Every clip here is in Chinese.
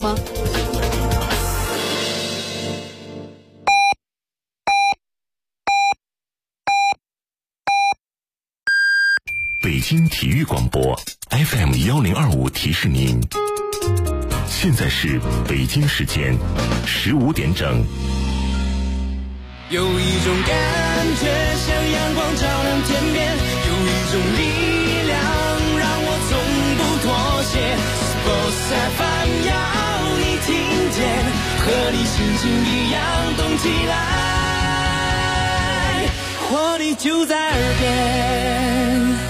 吗？ 北京体育广播 FM1025提示您，现在是北京时间15点整。 有一种感觉像阳光照亮天边，有一种力量让我从不妥协。Sports FM 要你听见，和你心情一样动起来，活力就在耳边。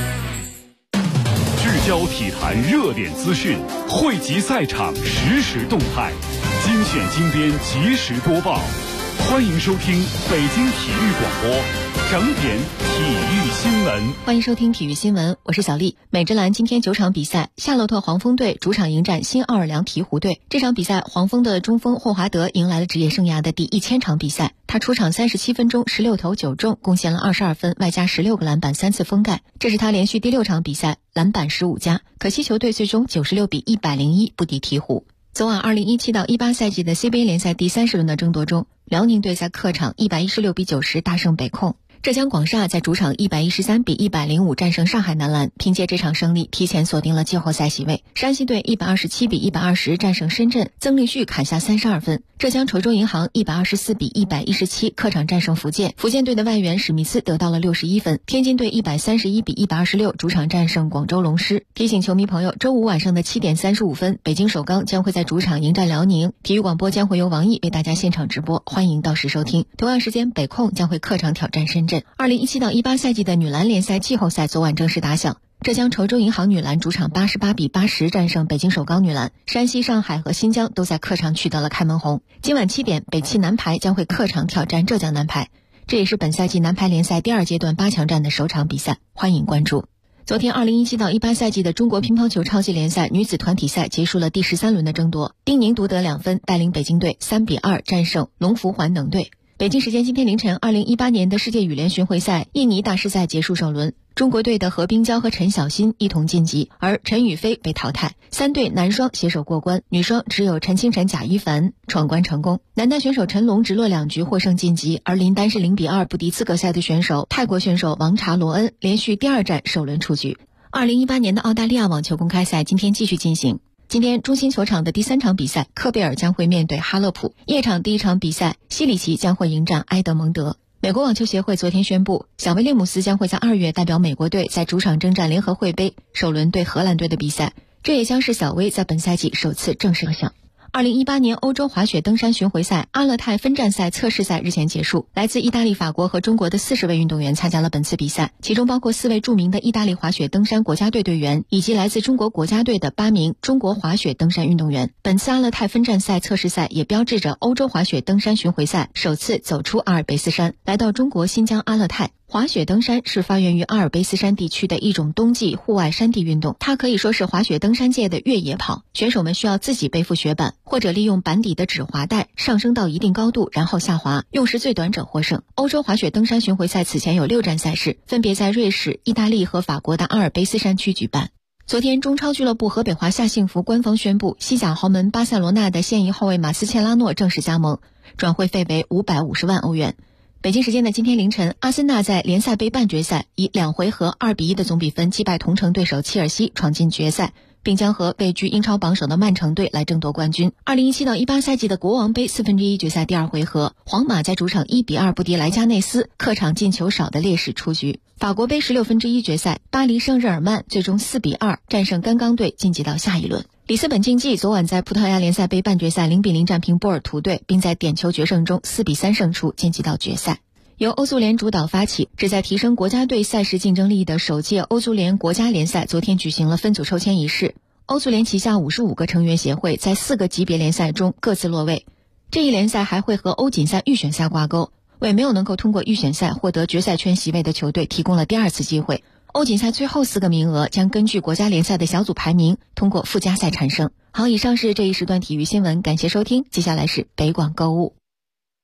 聚焦体坛热点资讯，汇集赛场实时动态，精选精编及时播报。欢迎收听北京体育广播整点体育新闻。 欢迎收听体育新闻，我是小丽。美职篮今天9场比赛，夏洛特黄蜂队主场迎战新奥尔良鹈鹕队。这场比赛，黄蜂的中锋霍华德迎来了职业生涯的第1000场比赛。他出场37分钟，16投9中，贡献了22分，外加16个篮板，3次封盖。这是他连续第6场比赛，篮板15加。可惜球队最终96比101不敌鹈鹕。昨晚2017到18赛季的 CBA 联赛第30轮的争夺中，辽宁队在客场116比90大胜北控。浙江广厦在主场113比105战胜上海男篮，凭借这场胜利提前锁定了季后赛席位。山西队127比120战胜深圳，曾立旭砍下32分。浙江稠州银行124比117客场战胜福建，福建队的外援史密斯得到了61分。天津队131比126主场战胜广州龙狮。提醒球迷朋友，周五晚上的7点35分，北京首钢将会在主场迎战辽宁。体育广播将会由王毅为大家现场直播，欢迎到时收听。同样时间，北控将会客场挑战深圳。2017到18赛季的女篮联赛季后赛昨晚正式打响。浙江稠州银行女篮主场88比80战胜北京首钢女篮，山西、上海和新疆都在客场取得了开门红。今晚7点，北汽男排将会客场挑战浙江男排，这也是本赛季男排联赛第2阶段8强战的首场比赛，欢迎关注。昨天2017到18赛季的中国乒乓球超级联赛女子团体赛结束了第13轮的争夺，丁宁独得2分，带领北京队3比2战胜龙福环能队。北京时间今天凌晨，2018年的世界羽联巡回赛印尼大师赛结束首轮，中国队的何冰娇和陈小欣一同晋级，而陈雨菲被淘汰。3队男双携手过关，女双只有陈清晨、贾一凡闯关成功。男单选手陈龙直落2局获胜晋级，而林丹是0比2不敌资格赛的选手泰国选手王查罗恩，连续第2战首轮出局。2018年的澳大利亚网球公开赛今天继续进行。今天中心球场的第3场比赛，科贝尔将会面对哈勒普。夜场第1场比赛，西里奇将会迎战埃德蒙德。美国网球协会昨天宣布，小威廉姆斯将会在2月代表美国队在主场征战联合会杯首轮对荷兰队的比赛，这也将是小威在本赛季首次正式亮相。2018年欧洲滑雪登山巡回赛阿勒泰分站赛测试赛日前结束，来自意大利、法国和中国的40位运动员参加了本次比赛，其中包括4位著名的意大利滑雪登山国家队队员，以及来自中国国家队的8名中国滑雪登山运动员。本次阿勒泰分站赛测试赛也标志着欧洲滑雪登山巡回赛首次走出阿尔卑斯山，来到中国新疆阿勒泰。滑雪登山是发源于阿尔卑斯山地区的一种冬季户外山地运动，它可以说是滑雪登山界的越野跑。选手们需要自己背负雪板，或者利用板底的止滑带上升到一定高度，然后下滑，用时最短者获胜。欧洲滑雪登山巡回赛此前有6站赛事，分别在瑞士、意大利和法国的阿尔卑斯山区举办。昨天，中超俱乐部河北华夏幸福官方宣布，西甲豪门巴塞罗那的现役后卫马斯切拉诺正式加盟，转会费为550万欧元。北京时间的今天凌晨，阿森纳在联赛杯半决赛以2回合2比1的总比分击败同城对手切尔西，闯进决赛，并将和位居英超榜首的曼城队来争夺冠军。2017到18赛季的国王杯1/4决赛第2回合，皇马在主场1比2不敌莱加内斯，客场进球少的劣势出局。法国杯16分之一决赛，巴黎圣日耳曼最终4比2战胜甘刚队，晋级到下一轮。里斯本竞技昨晚在葡萄牙联赛杯半决赛0比0战平波尔图队，并在点球决胜中4比3胜出，晋级到决赛。由欧足联主导发起，旨在提升国家队赛事竞争力的首届欧足联国家联赛昨天举行了分组抽签仪式。欧足联旗下55个成员协会在4个级别联赛中各自落位。这一联赛还会和欧锦赛预选赛挂钩，为没有能够通过预选赛获得决赛圈席位的球队提供了第2次机会。欧锦赛最后4个名额将根据国家联赛的小组排名通过附加赛产生。好，以上是这一时段体育新闻，感谢收听，接下来是北广购物。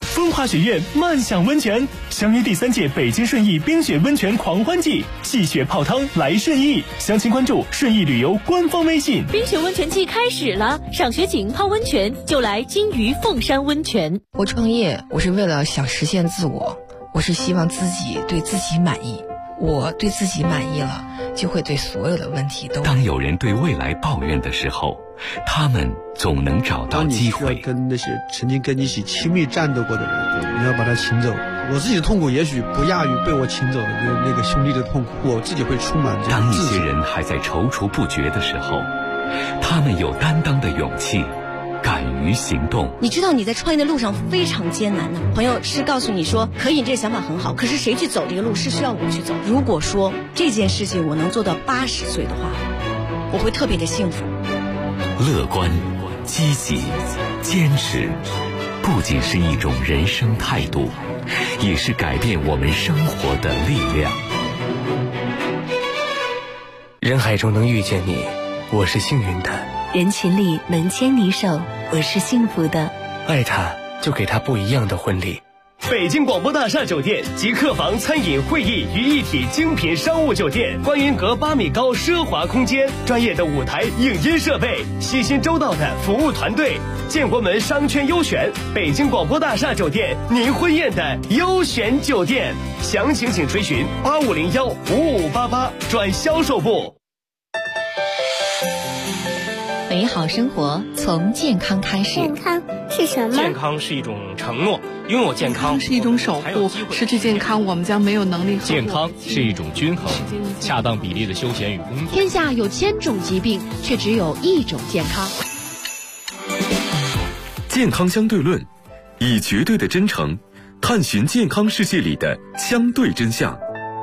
风华学院漫享温泉，相约第3届北京顺义冰雪温泉狂欢季，戏雪泡汤来顺义。详情关注顺义旅游官方微信。 冰雪温泉季开始了，赏雪景泡温泉就来金鱼凤山温泉。 我创业，我是为了想实现自我，我是希望自己对自己满意。我对自己满意了，就会对所有的问题都。 当有人对未来抱怨的时候，他们总能找到机会。 当你需要跟那些曾经跟你一起亲密战斗过的人，你要把他请走。我自己的痛苦也许不亚于被我请走的那个兄弟的痛苦，我自己会充满这种当一些人还在踌躇不决的时候，他们有担当的勇气，敢于行动。 你知道你在创业的路上非常艰难的，朋友是告诉你说可以，这个想法很好，可是谁去走这个路是需要我去走。如果说这件事情我能做到80岁的话，我会特别的幸福。 乐观、积极、坚持，不仅是一种人生态度，也是改变我们生活的力量。 人海中能遇见你，我是幸运的。 人群里能牵你手，我是幸福的。 爱他，就给他不一样的婚礼。 北京广播大厦酒店集客房、餐饮、会议于一体精品商务酒店，观云阁8米高奢华空间，专业的舞台、影音设备，细心周到的服务团队，建国门商圈优选，北京广播大厦酒店，您婚宴的优选酒店。详情请垂询8501-5588转销售部。 美好生活从健康开始。 健康是什么？ 健康是一种承诺，拥有健康是一种守护，失去健康我们将没有能力。 健康是一种均衡，恰当比例的休闲与工作。 天下有1000种疾病，却只有1种健康。 健康相对论，以绝对的真诚探寻健康世界里的相对真相。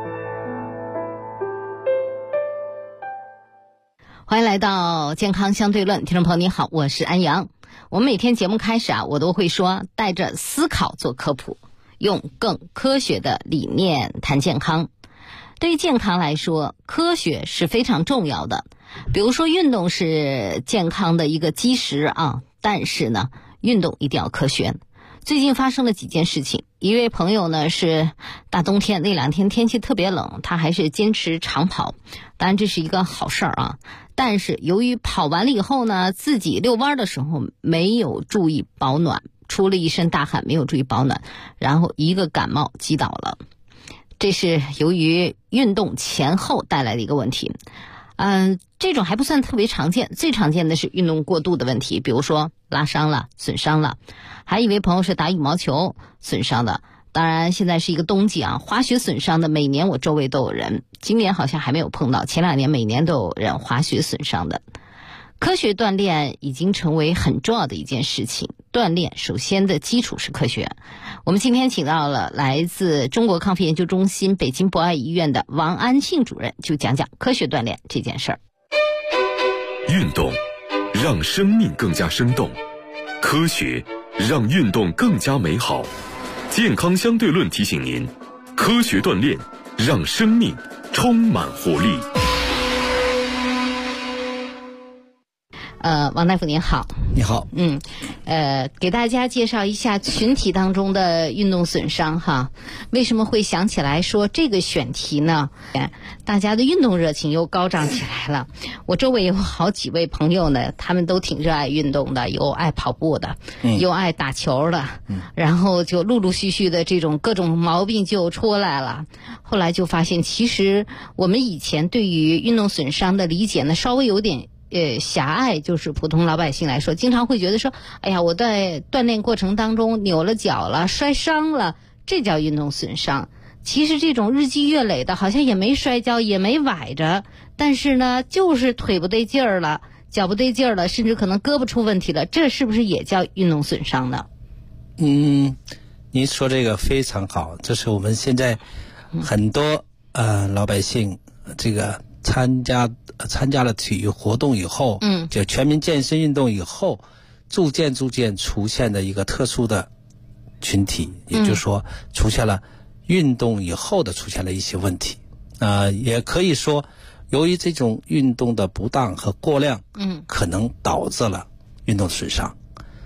欢迎来到健康相对论，听众朋友你好，我是安阳。我们每天节目开始我都会说带着思考做科普，用更科学的理念谈健康。对于健康来说，科学是非常重要的。比如说运动是健康的一个基石但是呢，运动一定要科学。最近发生了几件事情，一位朋友呢是大冬天那2天天气特别冷，他还是坚持长跑，当然这是一个好事但是由于跑完了以后呢，自己遛弯的时候没有注意保暖，出了一身大汗，没有注意保暖，然后一个感冒击倒了。这是由于运动前后带来的一个问题。这种还不算特别常见，最常见的是运动过度的问题，比如说拉伤了、损伤了。还有一位朋友是打羽毛球损伤的，当然现在是一个冬季滑雪损伤的每年我周围都有人，今年好像还没有碰到，前2年每年都有人滑雪损伤的。科学锻炼已经成为很重要的一件事情，锻炼首先的基础是科学。我们今天请到了来自中国康复研究中心北京博爱医院的王安庆主任，就讲讲科学锻炼这件事儿。 运动让生命更加生动，科学让运动更加美好。健康相对论提醒您，科学锻炼让生命充满活力。 王大夫您好。 你好。 给大家介绍一下群体当中的运动损伤为什么会想起来说这个选题呢？大家的运动热情又高涨起来了。我周围有好几位朋友呢，他们都挺热爱运动的，有爱跑步的，有爱打球的，然后就陆陆续续的这种各种毛病就出来了。后来就发现，其实我们以前对于运动损伤的理解呢，稍微有点狭隘，就是普通老百姓来说，经常会觉得说，哎呀，我在锻炼过程当中扭了脚了，摔伤了，这叫运动损伤。其实这种日积月累的，好像也没摔跤，也没崴着，但是呢，就是腿不对劲儿了，脚不对劲儿了，甚至可能胳膊出问题了，这是不是也叫运动损伤呢？ 您说这个非常好，这是我们现在很多老百姓这个参加了体育活动以后，就全民健身运动以后，逐渐出现的一个特殊的群体，也就是说出现了运动以后的出现了一些问题。也可以说由于这种运动的不当和过量，可能导致了运动损伤。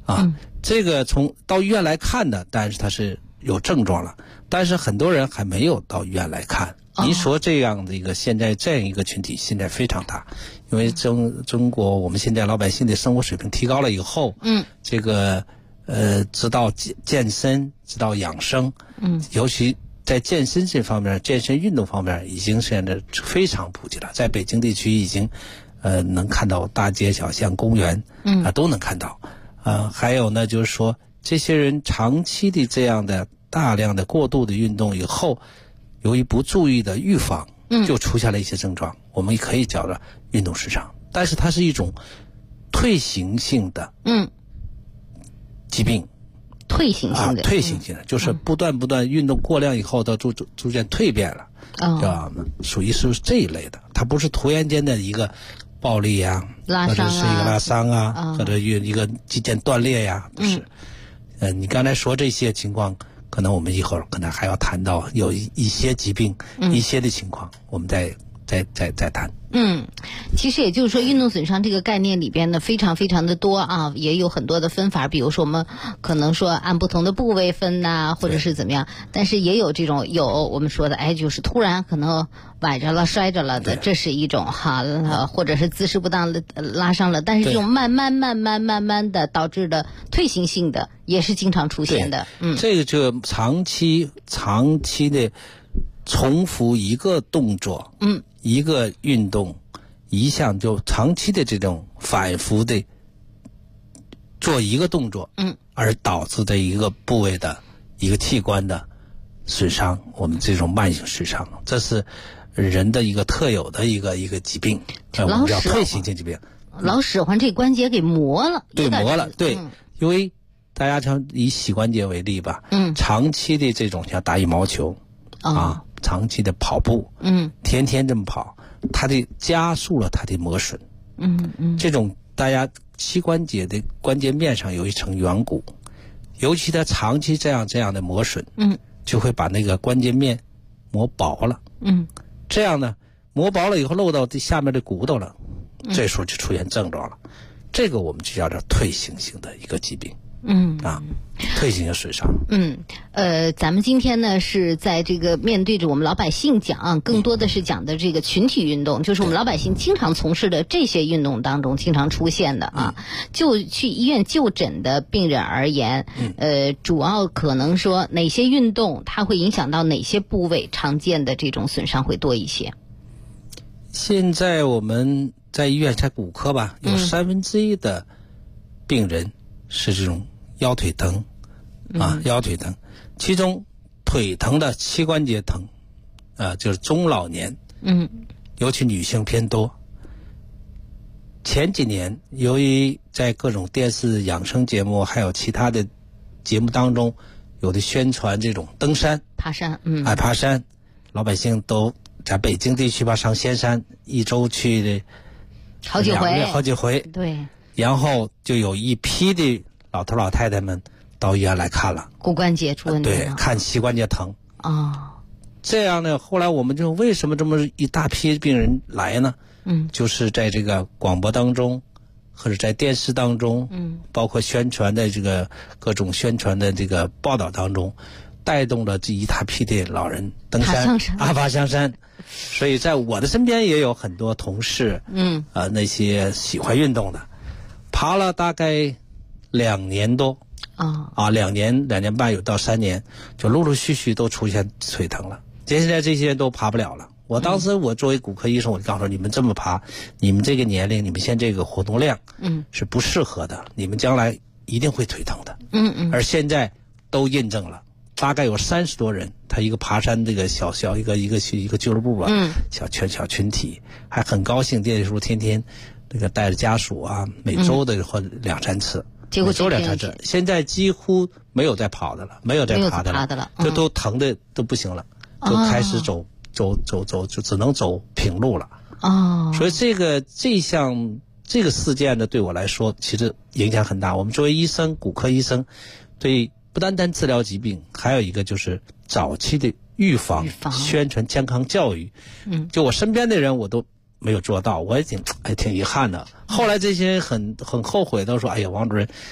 这个从到医院来看的，但是他是有症状了，但是很多人还没有到医院来看。您说这样的一个现在这样一个群体现在非常大，因为中国我们现在老百姓的生活水平提高了以后，这个知道健身，知道养生，尤其在健身这方面，健身运动方面已经现在非常普及了，在北京地区已经能看到大街小巷、公园都能看到。还有呢，就是说这些人长期的这样的大量的过度的运动以后，由于不注意的预防，就出现了一些症状，我们也可以叫做运动失常，但是它是一种退行性的疾病。 退行性的， 退行性的，就是不断运动过量以后，它逐渐蜕变了，知道吗？属于是这一类的，它不是突然间的一个暴力啊， 拉伤啊， 或者是一个拉伤啊，或者一个肌腱断裂呀，不是。你刚才说这些情况，可能我们以后可能还要谈到有一些疾病，一些的情况，我们再谈。 其实也就是说，运动损伤这个概念里边呢，非常非常的多啊，也有很多的分法。比如说，我们可能说按不同的部位分呐，或者是怎么样。但是也有这种我们说的，就是突然可能崴着了、摔着了的，这是一种或者是姿势不当的拉伤了。但是这种慢慢的导致的退行性的，也是经常出现的。 这个就长期的重复一个动作，一个运动，一项就长期的这种反复的做一个动作，而导致的一个部位的一个器官的损伤，我们这种慢性损伤，这是人的一个特有的一个疾病，我们叫退行性疾病。 老使唤这关节给磨了， 对，磨了，对，因为大家常以膝关节为例吧，长期的这种像打羽毛球长期的跑步，天天这么跑，它的加速了它的磨损，这种大家膝关节的关节面上有一层软骨，尤其它长期这样的磨损，就会把那个关节面磨薄了，这样呢，磨薄了以后漏到这下面的骨头了，这时候就出现症状了，这个我们就叫做退行性的一个疾病。退行性损伤。 咱们今天呢是在这个面对着我们老百姓讲，更多的是讲的这个群体运动，就是我们老百姓经常从事的这些运动当中经常出现的啊。就去医院就诊的病人而言，主要可能说哪些运动它会影响到哪些部位，常见的这种损伤会多一些。 现在我们在医院在骨科吧，有1/3的病人是这种腰腿疼腰腿疼，其中腿疼的膝关节疼就是中老年，尤其女性偏多。前几年由于在各种电视养生节目还有其他的节目当中有的宣传这种登山爬山， 爬山，老百姓都在北京地区吧上仙山，一周去的好几回，对， 然后就有一批的老头老太太们到医院来看了， 骨关节出问题了， 对，看膝关节疼这样呢，后来我们就为什么这么一大批病人来呢？就是在这个广播当中或者在电视当中，包括宣传的这个各种宣传的这个报道当中，带动了这一大批的老人登山爬香山。所以在我的身边也有很多同事，那些喜欢运动的，爬了大概2年多，2年半有到3年，就陆陆续续都出现腿疼了。现在这些人都爬不了了。我当时我作为骨科医生，我就告诉你们这么爬，你们这个年龄，你们现在这个活动量，是不适合的，你们将来一定会腿疼的。而现在都印证了。大概有30多人，他一个爬山这个小一个俱乐部吧，小群体，还很高兴，这时候天天那个带着家属每周的或2-3次，每周2-3次，现在几乎没有再跑的了，没有再爬的了，就都疼的都不行了，就开始走，就只能走平路了。所以这个事件呢，对我来说其实影响很大。我们作为医生，骨科医生，对不单单治疗疾病，还有一个就是早期的预防宣传健康教育。就我身边的人我都没有做到，我也挺遗憾的。后来这些人很后悔，都说：“哎呀，王主任，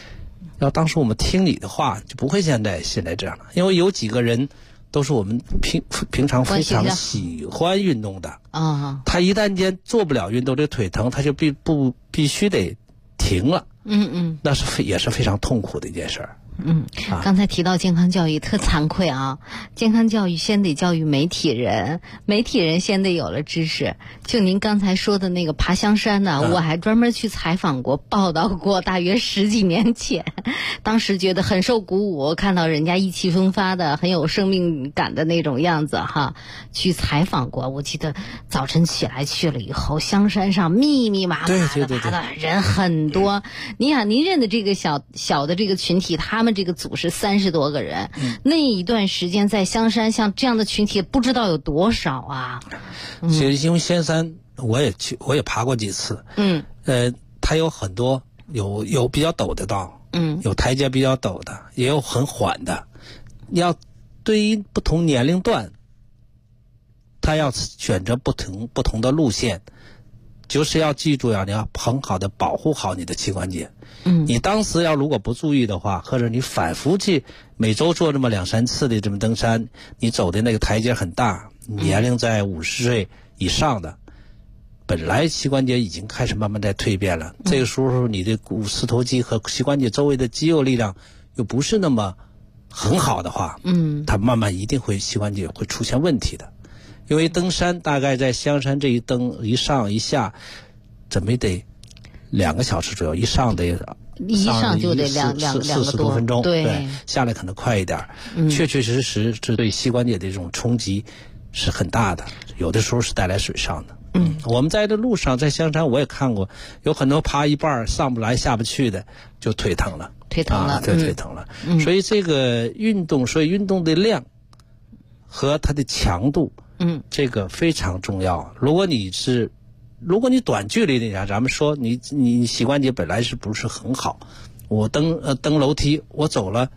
要当时我们听你的话，就不会现在这样了。因为有几个人都是我们平常非常喜欢运动的啊，他一旦间做不了运动，这腿疼，他就必须得停了。那也是非常痛苦的一件事儿。 刚才提到健康教育，特惭愧啊！健康教育先得教育媒体人，媒体人先得有了知识。就您刚才说的那个爬香山呢，我还专门去采访过、报道过，大约10几年前，当时觉得很受鼓舞，看到人家意气风发的、很有生命感的那种样子哈，去采访过。我记得早晨起来去了以后，香山上密密麻麻的爬的人很多。您想，您认的这个小的这个群体，他们这个组是30多个人，那一段时间在香山像这样的群体不知道有多少啊。 其实因为仙山我也爬过几次，它有很多有比较陡的道，有台阶比较陡的，也有很缓的。要对于不同年龄段，他要选择不同的路线，就是要记住你要很好的保护好你的膝关节。你当时如果不注意的话，或者你反复去每周做这么2、3次的这么登山，你走的那个台阶很大，年龄在50岁以上的，本来膝关节已经开始慢慢在蜕变了，这个时候你的四头肌和膝关节周围的肌肉力量又不是那么很好的话，它慢慢一定会膝关节会出现问题的。因为登山大概在香山这一登一上一下，怎么也得2个小时左右，一上就得40多分钟，对，下来可能快一点。确确实实是对膝关节的这种冲击是很大的，有的时候是带来损伤的。我们在这路上，在香山我也看过，有很多爬一半上不来下不去的，就腿疼了。 腿疼了。所以这个运动的量和它的强度，这个非常重要。如果你短距离的，咱们说你膝关节本来是不是很好，我登楼梯，我走了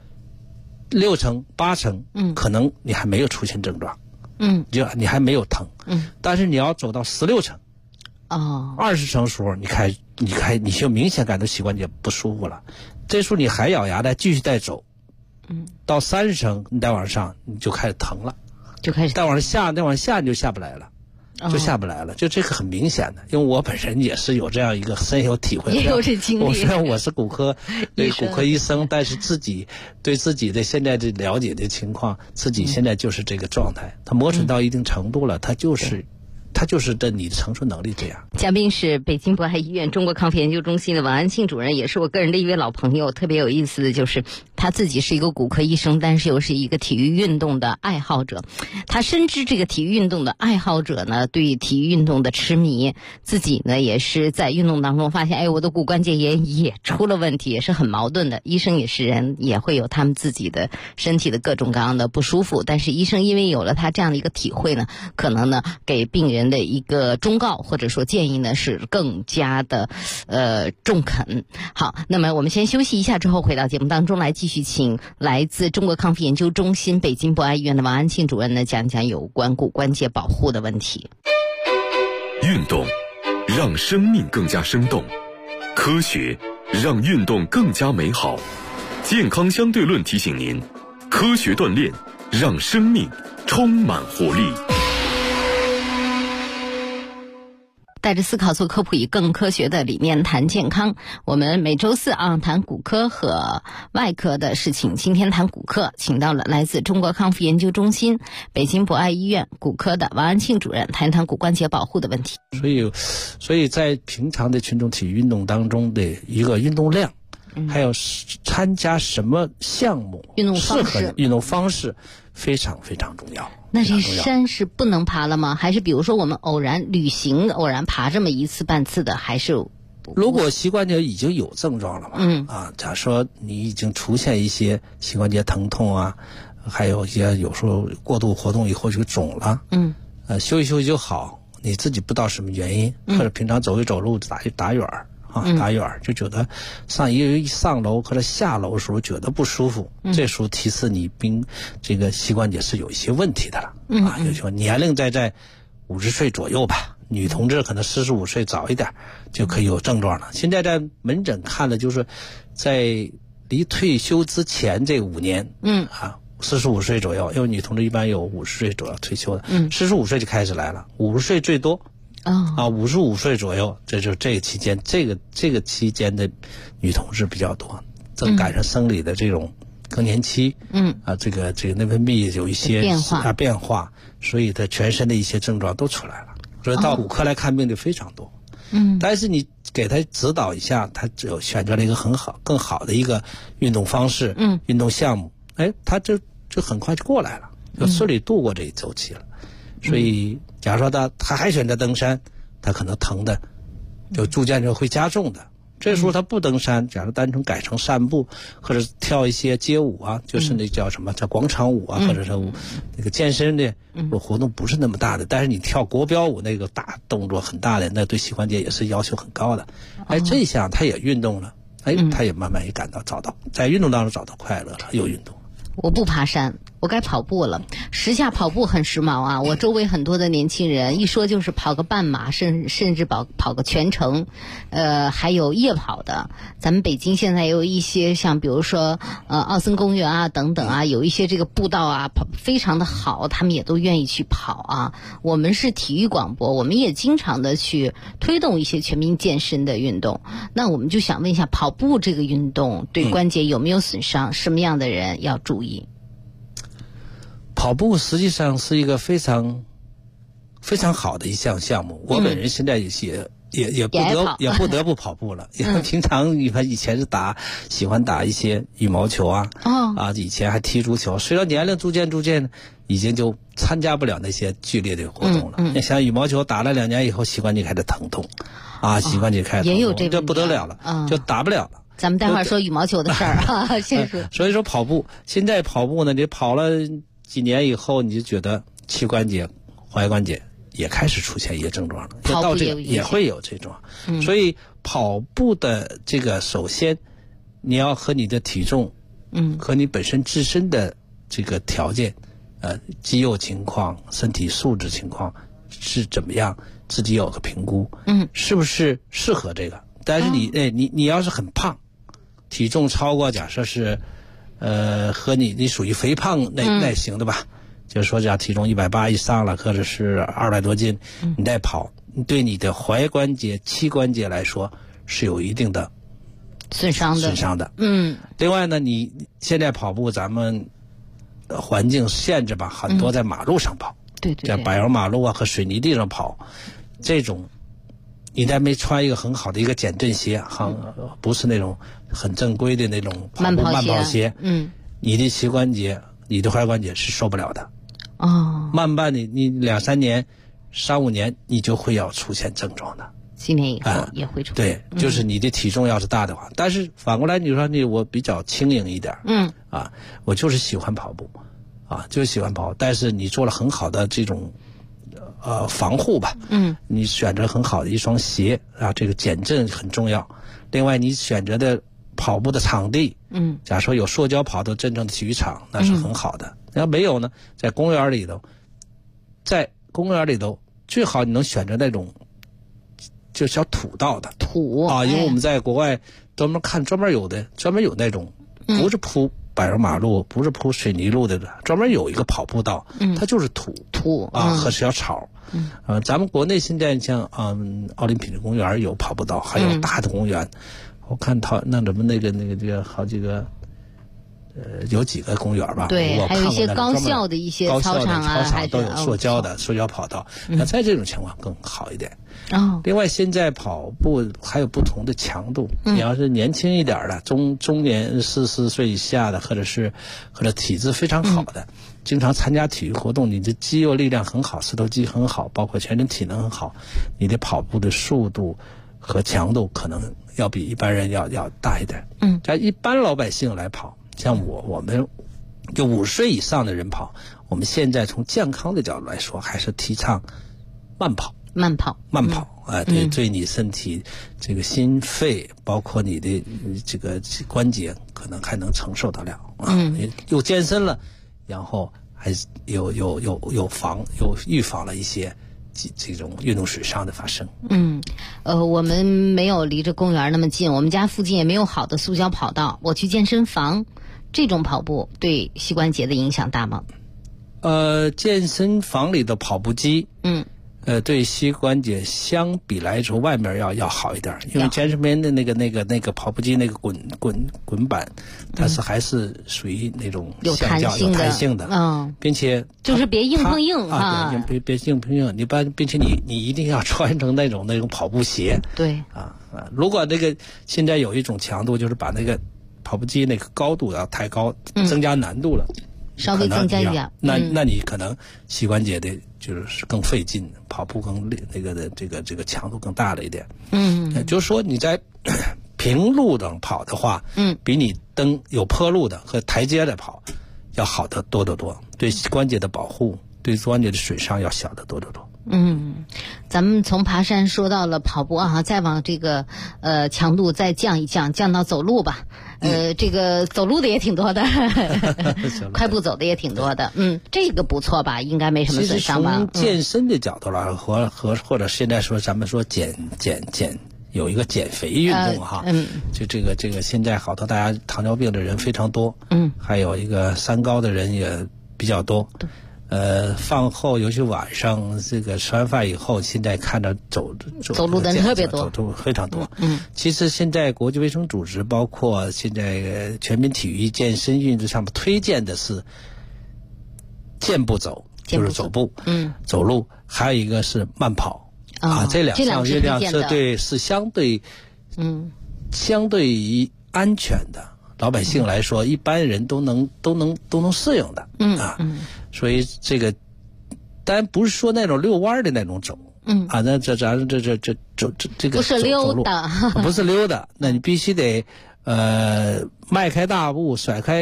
6层8层，可能你还没有出现症状，你还没有疼，但是你要走到16层，20层的时候，你就明显感到膝关节不舒服了。这时候你还咬牙的继续再走，到30层你再往上，你就开始疼了，再往下你就下不来了。就这个很明显的，因为我本人也是有这样一个深有体会， 也有这经历。 虽然我是骨科医生，但是对自己的现在的了解的情况，自己现在就是这个状态。它磨损到一定程度了，它就是你的承受能力这样。 嘉宾是北京博爱医院中国康复研究中心的王安庆主任，也是我个人的一位老朋友。特别有意思的就是他自己是一个骨科医生，但是又是一个体育运动的爱好者。他深知这个体育运动的爱好者呢，对体育运动的痴迷，自己呢也是在运动当中发现，我的骨关节炎也出了问题，也是很矛盾的。医生也是人，也会有他们自己的身体的各种各样的不舒服，但是医生因为有了他这样的一个体会呢，可能呢给病人的一个忠告或者说建议呢是更加的中肯。好，那么我们先休息一下，之后回到节目当中来，继续请来自中国康复研究中心北京博爱医院的王安庆主任呢讲讲有关骨关节保护的问题。 运动让生命更加生动，科学让运动更加美好。健康相对论提醒您，科学锻炼让生命充满活力。 带着思考做科普，以更科学的理念谈健康。我们每周四谈骨科和外科的事情。今天谈骨科，请到了来自中国康复研究中心北京博爱医院骨科的王安庆主任，谈一谈骨关节保护的问题。 所以在平常的群众体育运动当中的一个运动量，还有参加什么项目，适合的运动方式非常非常重要。 那这山是不能爬了吗？还是比如说我们偶然爬这么1次半次的，还是？ 如果膝关节已经有症状了嘛，假如说你已经出现一些膝关节疼痛啊，还有一些有时候过度活动以后就肿了，休息休息就好，你自己不知道什么原因，或者平常走一走路打远就觉得上楼或者下楼的时候觉得不舒服，这时候提示你这个膝关节是有一些问题的了，就说年龄在50岁左右吧，女同志可能45岁早一点就可以有症状了。现在在门诊看的就是在离退休之前这5年，45岁左右，因为女同志一般有50岁左右退休的，45岁就开始来了，50岁最多，55岁左右，这就是这个期间，这个期间的女同志比较多，正赶上生理的这种更年期，这个内分泌有一些变化，所以她全身的一些症状都出来了，所以到骨科来看病的非常多。但是你给他指导一下，他只有选择了一个更好的一个运动方式，运动项目，他就很快就过来了，就顺利度过这一周期了。所以假如说他还选择登山，他可能疼的就逐渐就会加重的。这时候他不登山，假如单纯改成散步，或者跳一些街舞啊，就是那叫什么叫广场舞啊，或者是那个健身的活动不是那么大的，但是你跳国标舞那个大动作很大的，那对膝关节也是要求很高的。这一项他也运动了，他也慢慢也找到在运动当中找到快乐了，又运动。 我不爬山，我该跑步了。时下跑步很时髦啊！我周围很多的年轻人一说就是跑个半马，甚至跑个全程，还有夜跑的。咱们北京现在也有一些像比如说奥森公园啊等等啊，有一些这个步道啊跑非常的好，他们也都愿意去跑啊。我们是体育广播，我们也经常的去推动一些全民健身的运动。那我们就想问一下，跑步这个运动对关节有没有损伤？什么样的人要注意？ 跑步实际上是一个非常非常好的一项项目，我本人现在也不得不跑步了，因为平常以前是喜欢打一些羽毛球啊，以前还踢足球，随着年龄逐渐已经就参加不了那些剧烈的活动了。你像羽毛球打了2年以后，膝关节开始疼痛，膝关节开始疼痛， 也有这不得了了，就打不了了。 咱们待会儿说羽毛球的事儿先说。 所以说跑步，现在跑步呢，你跑了几年以后，你就觉得膝关节、踝关节也开始出现一些症状了，到这个也会有这种。所以跑步的这个，首先你要和你的体重，和你本身自身的这个条件，肌肉情况、身体素质情况是怎么样，自己有个评估，是不是适合这个？但是你要是很胖，体重超过，假设是和你属于肥胖类型的吧，就是说这样体重180以上了，或者是200多斤，你再跑，对你的踝关节、膝关节来说是有一定的损伤的。 另外呢，你现在跑步，咱们环境限制吧，很多在马路上跑，在柏油马路啊和水泥地上跑，这种你再没穿一个很好的一个减震鞋，不是那种很正规的那种慢跑鞋，你的膝关节、你的踝关节是受不了的。慢慢的，你2-3年、3-5年，你就会要出现症状的。 7年以后也会出现。 对，就是你的体重要是大的话，但是反过来你说我比较轻盈一点，我就是喜欢跑步，就是喜欢跑，但是你做了很好的这种防护吧，你选择很好的一双鞋这个减震很重要。另外，你选择的跑步的场地，假如说有塑胶跑道真正的体育场，那是很好的。要没有呢，在公园里头，最好你能选择那种就叫土道的因为我们在国外专门有那种不是铺柏油马路，不是铺水泥路的，专门有一个跑步道，它就是土和小草。咱们国内现在像奥林匹克公园有跑步道，还有大的公园。我看那怎么那个好几个有几个公园吧？ 对，还有一些高校的一些操场都有塑胶跑道。那在这种情况更好一点。另外，现在跑步还有不同的强度。你要是年轻一点的，中年40岁以下的，或者体质非常好的，经常参加体育活动，你的肌肉力量很好，四头肌很好，包括全身体能很好，你的跑步的速度和强度可能要比一般人要大一点。在一般老百姓来跑，像我们就50岁以上的人跑，我们现在从健康的角度来说，还是提倡慢跑，对你身体这个心肺，包括你的这个关节，可能还能承受得了又健身了，然后还有预防了一些这种运动损伤的发生。 我们没有离着公园那么近，我们家附近也没有好的塑胶跑道，我去健身房，这种跑步对膝关节的影响大吗？ 健身房里的跑步机，对膝关节相比来说，外面要好一点，因为健身房的那个跑步机那个滚板，它是还是属于那种有弹性的， 并且就是别硬碰硬啊，别硬碰硬，并且你一定要穿成那种跑步鞋， 对如果那个现在有一种强度，就是把那个跑步机那个高度要太高，增加难度了。 稍微增加一点， 那你可能膝关节的就是更费劲，跑步更那个的这个强度更大了一点。就是说你在平路上跑的话，比你登有坡路的和台阶的跑要好得多得多，对膝关节的保护，对关节的损伤要小得多得多。 咱们从爬山说到了跑步啊，再往这个强度再降一降，降到走路吧。这个走路的也挺多的，快步走的也挺多的。这个不错吧？应该没什么损伤吧？ 从健身的角度来或者现在说咱们说减有一个减肥运动哈，就这个现在好多大家糖尿病的人非常多，还有一个三高的人也比较多。饭后尤其晚上这个吃完饭以后，现在看着走路的人特别多， 走非常多。其实现在国际卫生组织包括现在全民体育健身运动上面推荐的是健步走，就是走步，走路，还有一个是慢跑这两项运动是相对于安全的。老百姓来说，一般人都能适应的，所以这个当然不是说那种遛弯的那种走，那咱这个不是溜达， 不是溜达，那你必须得迈开大步，甩开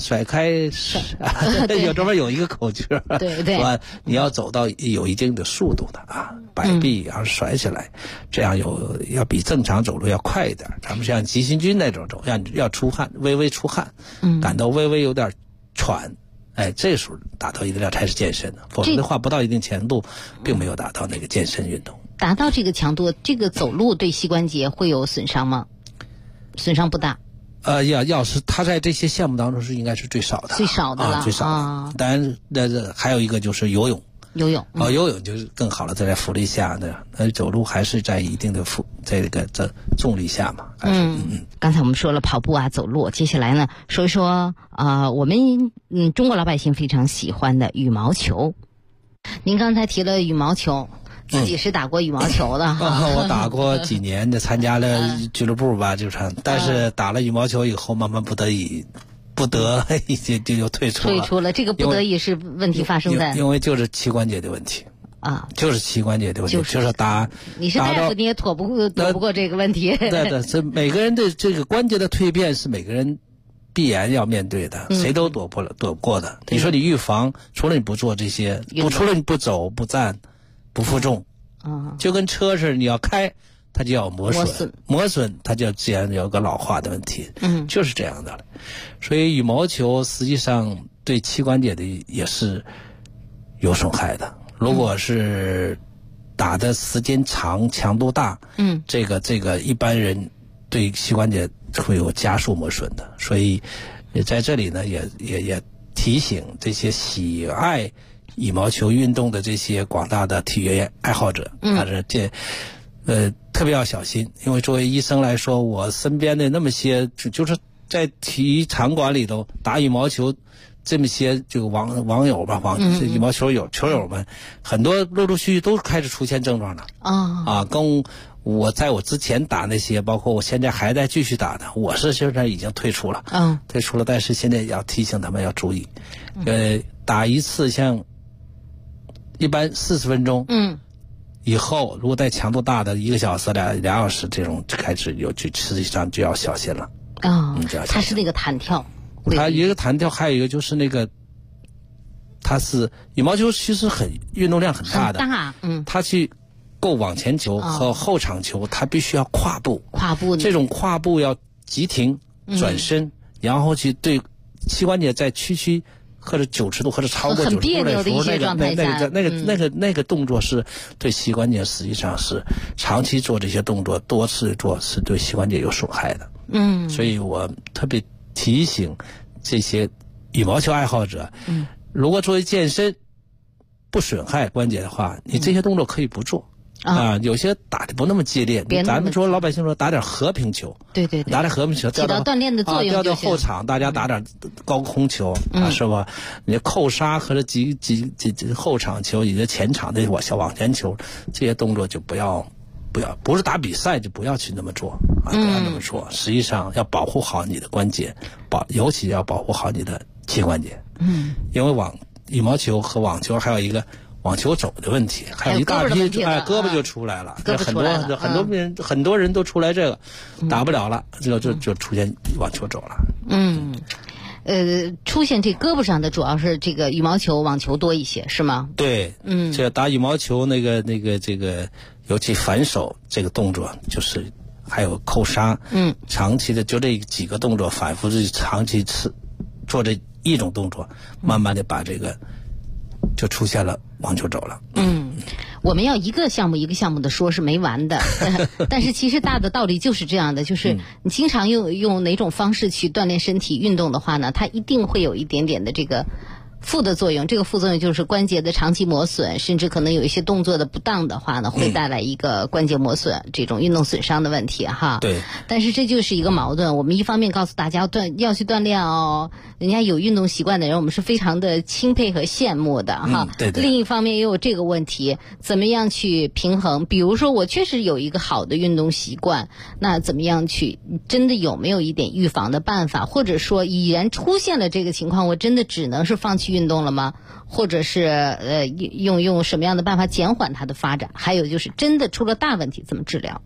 有这么有一个口诀， 对， 你要走到有一定的速度的摆臂然后甩起来，这样要比正常走路要快一点。咱们像急行军那种走，要出汗，微微出汗，感到微微有点喘，这时候达到一定量才是健身的，否则的话不到一定强度，并没有达到那个健身运动。 达到这个强度，这个走路对膝关节会有损伤吗？损伤不大。 要是他在这些项目当中是应该是最少的， 最少的了， 最少的。当然，还有一个就是游泳。游泳就是更好了，在浮力下的，走路还是在一定的在这个重力下嘛。 刚才我们说了跑步走路，接下来呢说一说我们中国老百姓非常喜欢的羽毛球。您刚才提了羽毛球。自己是打过羽毛球的我打过几年的，参加了俱乐部吧，但是打了羽毛球以后，慢慢不得已就退出了。 这个不得已是问题发生在因为就是膝关节的问题就是膝关节的问题，就是打你是大夫你也躲不过这个问题。 对，这每个人的这个关节的蜕变是每个人必然要面对的，谁都躲不过的。你说你预防，除了你不做这些，除了你不走不站不负重，就跟车似的，你要开它就要磨损它就自然有个老化的问题，就是这样的。所以羽毛球实际上对膝关节的也是有损害的。如果是打的时间长、强度大，这个一般人对膝关节会有加速磨损的。所以也在这里呢，也提醒这些喜爱羽毛球运动的这些广大的体育爱好者，特别要小心。因为作为医生来说，我身边的那么些就是在体育场馆里头打羽毛球这么些这个网友吧，羽毛球球友们，很多陆陆续续都开始出现症状了跟我在我之前打那些，包括我现在还在继续打的，我是现在已经退出了，但是现在要提醒他们要注意，打一次像一般40分钟，以后如果带强度大的1个小时、2小时这种开始实际上就要小心了。 它是那个弹跳， 它一个弹跳，还有一个就是那个，它是羽毛球其实运动量很大的，它去够网前球和后场球，它必须要跨步，这种跨步要急停转身，然后去对膝关节在屈或者90度或者超过90度的时候，那个动作是对膝关节实际上是长期做这些动作，多次做是对膝关节有损害的。所以我特别提醒这些羽毛球爱好者，如果作为健身不损害关节的话，你这些动作可以不做。有些打的不那么激烈，咱们说老百姓说打点和平球， 对， 打点和平球， 起到锻炼的作用， 调到后场，大家打点高空球是吧？你扣杀和几后场球，你的前场的小往前球，这些动作就不要，不是打比赛就不要去那么做不要那么做。实际上要保护好你的关节，尤其要保护好你的膝关节。因为羽毛球和网球还有一个网球肘的问题，还有一大批胳膊就出来了，很多人都出来这个打不了了，就出现网球肘了。 出现这胳膊上的主要是这个羽毛球、网球多一些，是吗？ 对，这打羽毛球那个尤其反手这个动作，就是还有扣杀，长期的就这几个动作反复长期做这一种动作，慢慢的把这个就出现了网球肘了。 我们要一个项目一个项目的说是没完的，但是其实大的道理就是这样的，就是你经常用哪种方式去锻炼身体运动的话呢，它一定会有一点点的这个副的作用。这个副作用就是关节的长期磨损，甚至可能有一些动作的不当的话呢，会带来一个关节磨损，这种运动损伤的问题哈。 对。 但是这就是一个矛盾，我们一方面告诉大家要去锻炼哦，人家有运动习惯的人，我们是非常的钦佩和羡慕的哈。 对。 另一方面也有这个问题，怎么样去平衡？比如说我确实有一个好的运动习惯，那怎么样去真的有没有一点预防的办法？或者说已然出现了这个情况，我真的只能是放弃运动了吗？或者是用什么样的办法减缓它的发展？还有就是真的出了大问题怎么治疗？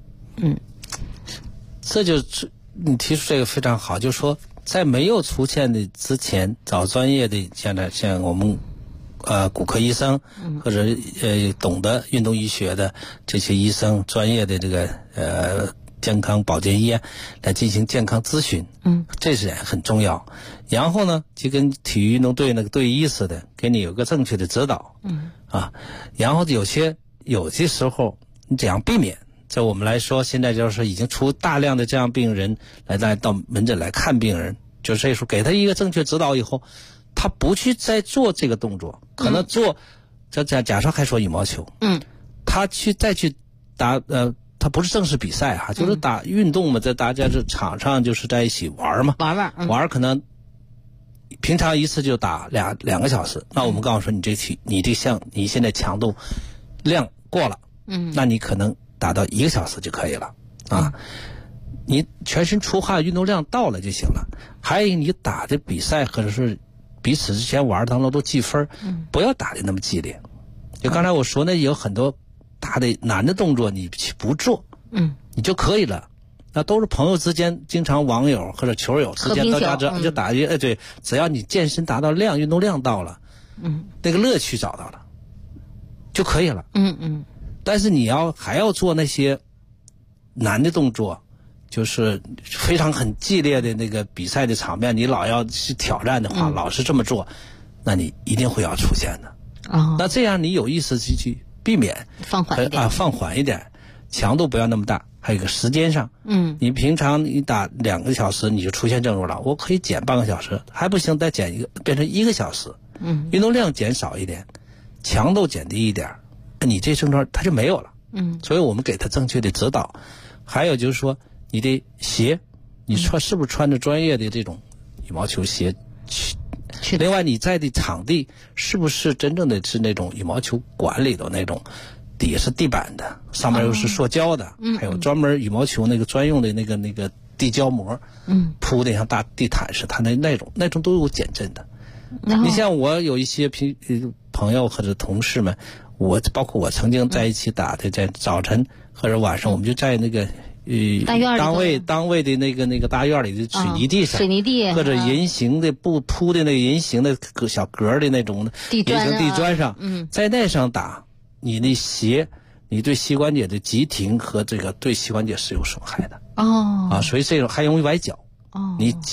这就是你提出这个非常好，就是说在没有出现的之前，找专业的像我们骨科医生或者懂得运动医学的这些医生，专业的这个健康保健医院来进行健康咨询，这是很重要。然后呢，就跟体育运动队那个队医似的，给你有个正确的指导，然后有些时候你怎样避免？在我们来说，现在就是已经出大量的这样病人来到门诊来看病人，就这时候给他一个正确指导以后，他不去再做这个动作，可能做假设还说羽毛球，他再去打他不是正式比赛哈，就是打运动嘛，在大家这场上就是在一起玩嘛，玩可能平常一次就打两个小时，那我们告诉说你现在强度量过了，那你可能打到1个小时就可以了你全身出汗运动量到了就行了。还有你打的比赛或者是彼此之前玩当中都计分，不要打的那么激烈。就刚才我说呢，有很多打的难的动作你不做，你就可以了。那都是朋友之间，经常网友或者球友之间到家就打对，只要你健身达到量，运动量到了，那个乐趣找到了就可以了。但是你还要做那些难的动作，就是非常很激烈的那个比赛的场面，你老要去挑战的话，老是这么做，那你一定会要出现的。那这样你有意识去避免， 放缓一点， 强度不要那么大。还有一个时间上，你平常你打2个小时你就出现症状了，我可以减半个小时，还不行再减变成1个小时，运动量减少一点，强度减低一点，你这症状它就没有了。所以我们给他正确的指导。还有就是说你的鞋，你是不是穿着专业的这种羽毛球鞋去？另外你在的场地是不是真正的是那种羽毛球馆里头那种底下是地板的，上面又是塑胶的，还有专门羽毛球那个专用的那个地胶膜，铺的像大地毯似的，它那种都有减震的。你像我有一些朋友或者同事们，包括我曾经在一起打的，在早晨或者晚上，我们就在那个单位的那个大院里的水泥地上，或者人行的铺的那个人行的小格的那种人行地砖上，在那上打，你那鞋，你对膝关节的急停和这个对膝关节是有损害的。所以这种还容易崴脚。你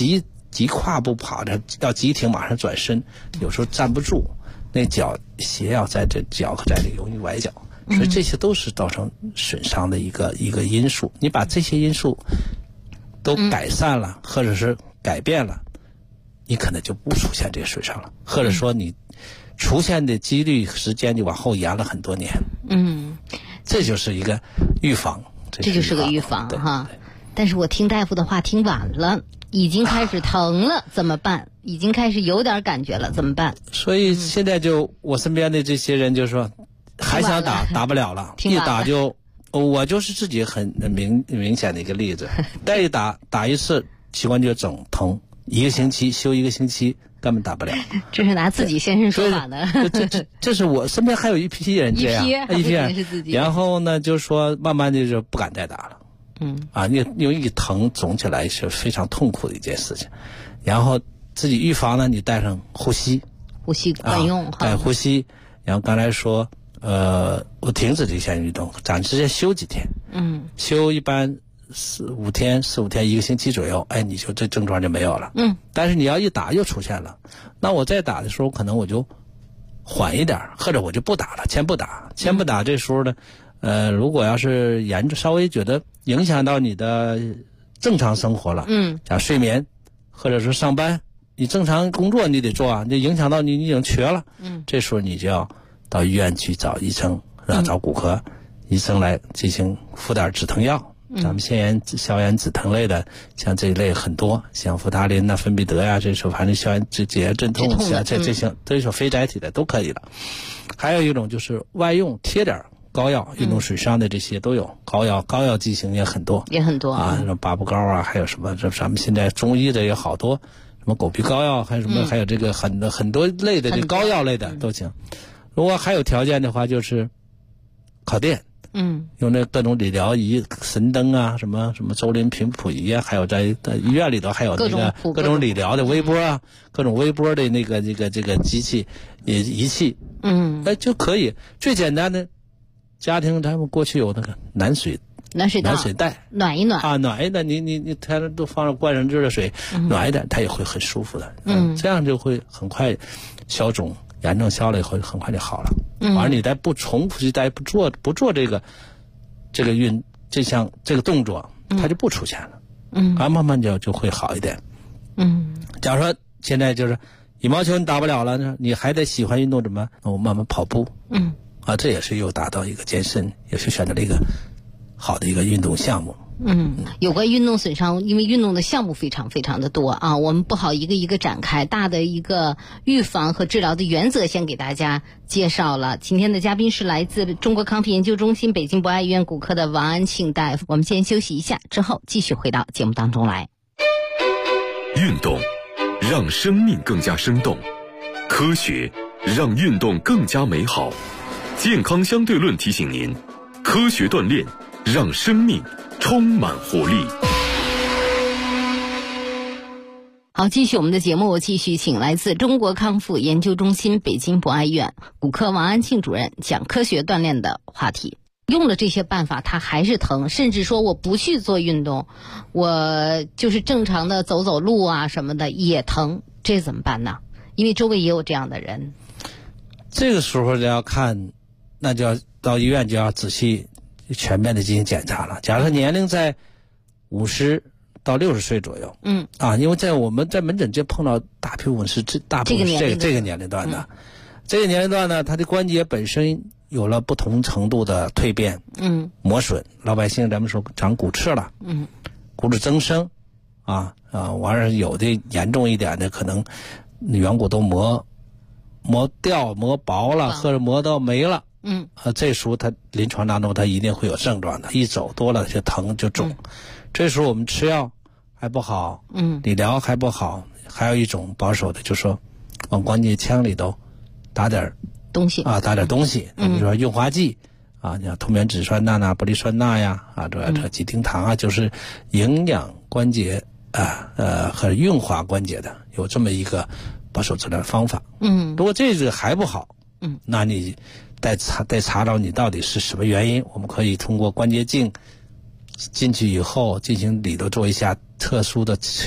急跨步跑着要急停马上转身，有时候站不住，那鞋要在这脚和在这容易崴脚，所以这些都是造成损伤的一个因素。你把这些因素都改善了，或者是改变了，你可能就不出现这个损伤了，或者说你出现的几率时间就往后延了很多年。这就是一个预防， 这就是个预防哈。但是我听大夫的话听晚了，已经开始疼了，怎么办？已经开始有点感觉了，怎么办？ 所以现在就我身边的这些人就说，还想打不了了，一打就，我就是自己很明显的一个例子，再一打一次器官就整疼，1个星期休1个星期，根本打不了。 这是拿自己现身说法的。 这是我身边还有一批人这样，一批人是自己。 然后呢，就说慢慢的就不敢再打了。因为一疼肿起来是非常痛苦的一件事情。然后自己预防呢，你带上呼吸管用带呼吸。然后刚才说，我停止这项运动，咱直接休几天。休一般4、5天，1个星期左右，你就这症状就没有了。但是你要一打又出现了，那我再打的时候，可能我就缓一点，或者我就不打了，先不打。这时候呢，如果要是稍微觉得影响到你的正常生活了，像睡眠或者是上班，你正常工作你得做啊，你影响到你已经瘸了，这时候你就要到医院去找医生，找骨科医生来进行敷点止疼药。咱们消炎止疼类的，像这一类很多，像扶他林芬必得呀，这种反正消炎解热镇痛，这些这种非甾体的都可以了。还有一种就是外用贴点膏药，运动损伤的这些都有，膏药剂型也很多啊，什么八步膏啊，还有什么咱们现在中医的也好多，什么狗皮膏药，还有什么还有这个很多类的这膏药类的都行。如果还有条件的话，就是烤电。用那各种理疗仪，神灯啊，什么周林频谱仪啊，还有在医院里头还有那个各种理疗的微波啊，各种微波的这个机器仪器，就可以。最简单的家庭，他们过去有那个暖水袋， 暖一暖啊，暖一暖，你它都放上灌上热的水，暖一点，它也会很舒服的。这样就会很快消肿。炎症消了以后，很快就好了。而你再不重复，再不做这个动作，它就不出现了。慢慢就会好一点。假如说现在就是羽毛球你打不了了呢，你还得喜欢运动怎么？我慢慢跑步。这也是又达到一个健身，也是选择了一个好的一个运动项目。 有关运动损伤，因为运动的项目非常非常的多啊，我们不好一个一个展开，大的一个预防和治疗的原则先给大家介绍了。今天的嘉宾是来自中国康复研究中心北京博爱医院骨科的王安庆大夫。我们先休息一下，之后继续回到节目当中来。 运动让生命更加生动，科学让运动更加美好。健康相对论提醒您，科学锻炼让生命充满活力。 好，继续我们的节目，继续请来自中国康复研究中心北京博爱医院骨科王安庆主任讲科学锻炼的话题。用了这些办法他还是疼，甚至说我不去做运动，我就是正常的走走路啊什么的也疼，这怎么办呢？因为周围也有这样的人。 这个时候就要看，那就要到医院就要仔细全面的进行检查了。假如年龄在50到60岁左右，因为我们在门诊就碰到大部分是这个年龄段的，这个年龄段呢，它的关节本身有了不同程度的蜕变，磨损，老百姓咱们说长骨刺了，骨质增生，完了有的严重一点的，可能圆骨都磨掉、磨薄了，或者磨到没了。这时候他临床当中他一定会有症状的，一走多了就疼就肿。这时候我们吃药还不好，理疗还不好，还有一种保守的，就是说往关节腔里头打点东西啊，比如说润滑剂啊，像透明质酸钠、玻璃酸钠呀，这几丁糖啊，就是营养关节和润滑关节的，有这么一个保守治疗方法。如果这个还不好，那你再查到你到底是什么原因，我们可以通过关节镜进去以后进行里头做一下特殊的清理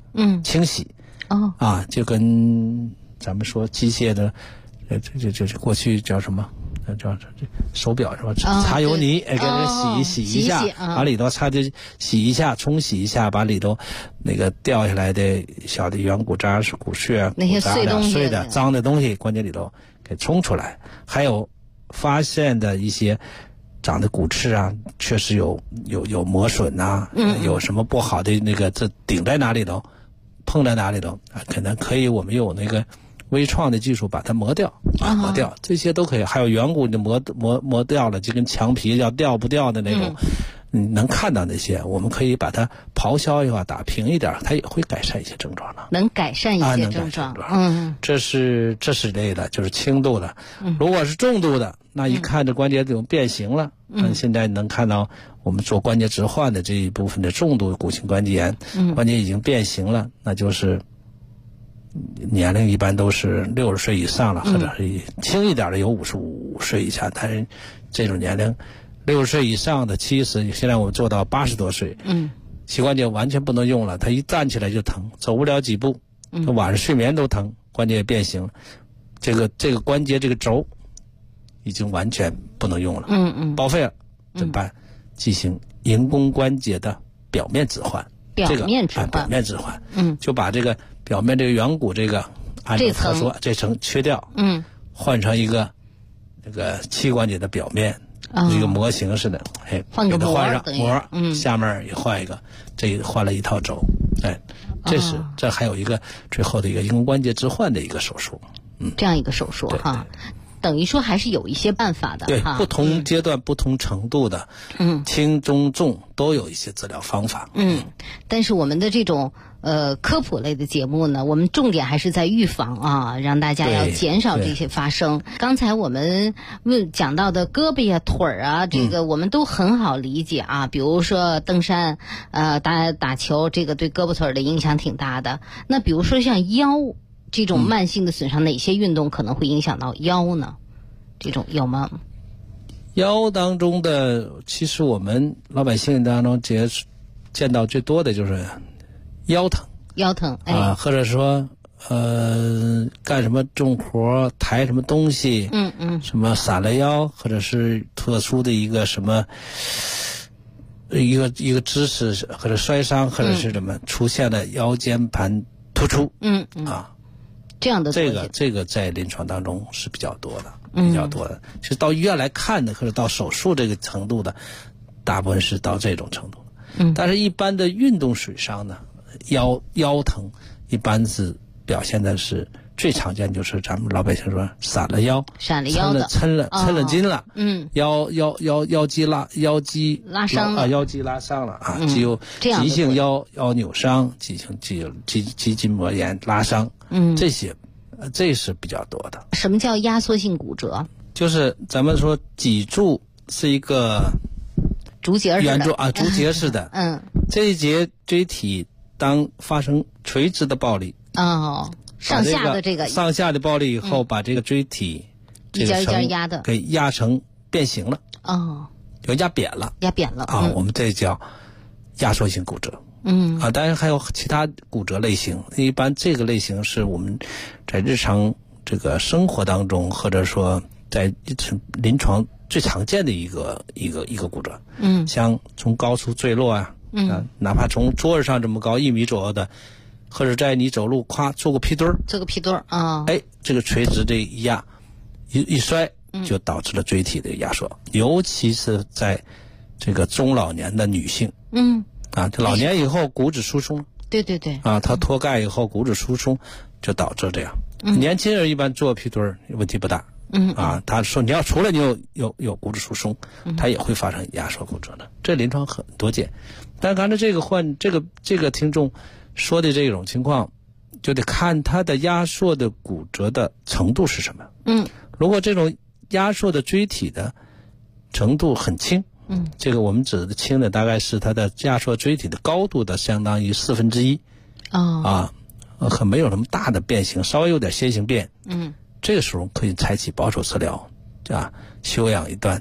清洗。就跟咱们说机械的，这过去叫什么？叫手表是吧？擦油泥，给它洗一下，把里头擦的洗一下，冲洗一下，把里头那个掉下来的小的圆骨渣、骨屑、 那些碎的脏的东西，关节里头给冲出来。还有发现的一些长的骨刺啊，确实有磨损呐，有什么不好的那个，这顶在哪里头，碰在哪里头啊，可能可以我们有那个微创的技术把它磨掉，磨掉，这些都可以。还有圆骨就磨掉了，就跟墙皮要掉不掉的那种，能看到那些，我们可以把它咆哮一下，打平一点，它也会改善一些症状的。 能改善一些症状。 这是类的，就是轻度的。如果是重度的，那一看这关节这种变形了，现在能看到我们做关节置换的这一部分的重度骨性关节炎，关节已经变形了，那就是年龄一般都是60岁以上了，或者是轻一点的有55岁以下，但是这种年龄60岁以上的70，现在我们做到80多岁，膝关节完全不能用了，他一站起来就疼，走不了几步，他晚上睡眠都疼，关节也变形了，这个关节这个轴已经完全不能用了，报废了，怎么办？进行人工关节的表面置换，表面置换，就把这个表面这个圆骨这个按照他说这层切掉，换成一个这个膝关节的表面，一个模型似的， 换个膜， 换上膜，下面也换一个，这换了一套轴，这还有一个最后的一个人工关节置换的一个手术， 这样一个手术哈。等于说还是有一些办法的， 对，不同阶段、不同程度的，轻中重都有一些治疗方法。 但是我们的这种科普类的节目呢，我们重点还是在预防啊，让大家要减少这些发生。刚才我们讲到的胳膊啊、腿儿啊，这个我们都很好理解啊。比如说登山，打球，这个对胳膊腿儿的影响挺大的。那比如说像腰这种慢性的损伤，哪些运动可能会影响到腰呢？这种有吗？ 腰当中的，其实我们老百姓当中见到最多的就是腰疼，或者说干什么重活抬什么东西，什么闪了腰，或者是特殊的一个什么一个姿势或者摔伤，或者是什么出现了腰间盘突出， 这样的这个在临床当中是比较多的，其实到医院来看的或者到手术这个程度的，大部分是到这种程度的。但是一般的运动损伤呢，腰疼一般是表现的是最常见，就是咱们老百姓说闪了腰的，抻了筋了，腰肌拉伤了，腰肌拉伤了啊，肌肉急性腰扭伤，急性肌筋膜炎拉伤，这是比较多的。 什么叫压缩性骨折？ 就是咱们说脊柱是一个竹节似的，这一节椎体当发生垂直的暴力， 上下的暴力以后，把这个椎体一件一件压的给压成变形了，就压扁了啊，我们这叫压缩性骨折。当然还有其他骨折类型，一般这个类型是我们在日常这个生活当中，或者说在临床最常见的一个骨折。像从高处坠落啊，哪怕从桌子上这么高1米左右的，或者在你走路咵做个屁墩儿啊，这个垂直的一压一摔，就导致了椎体的压缩，尤其是在这个中老年的女性。这老年以后骨质疏松， 对它脱钙以后骨质疏松就导致这样。年轻人一般做屁墩儿问题不大，他说你要除了你有骨质疏松，他也会发生压缩骨折的，这临床很多见。但刚才这个听众说的这种情况，就得看他的压缩的骨折的程度是什么。如果这种压缩的椎体的程度很轻，这个我们指的轻的大概是它的压缩椎体的高度的相当于1/4，可没有什么大的变形，稍微有点先行变，这个时候可以采取保守治疗，休养一段，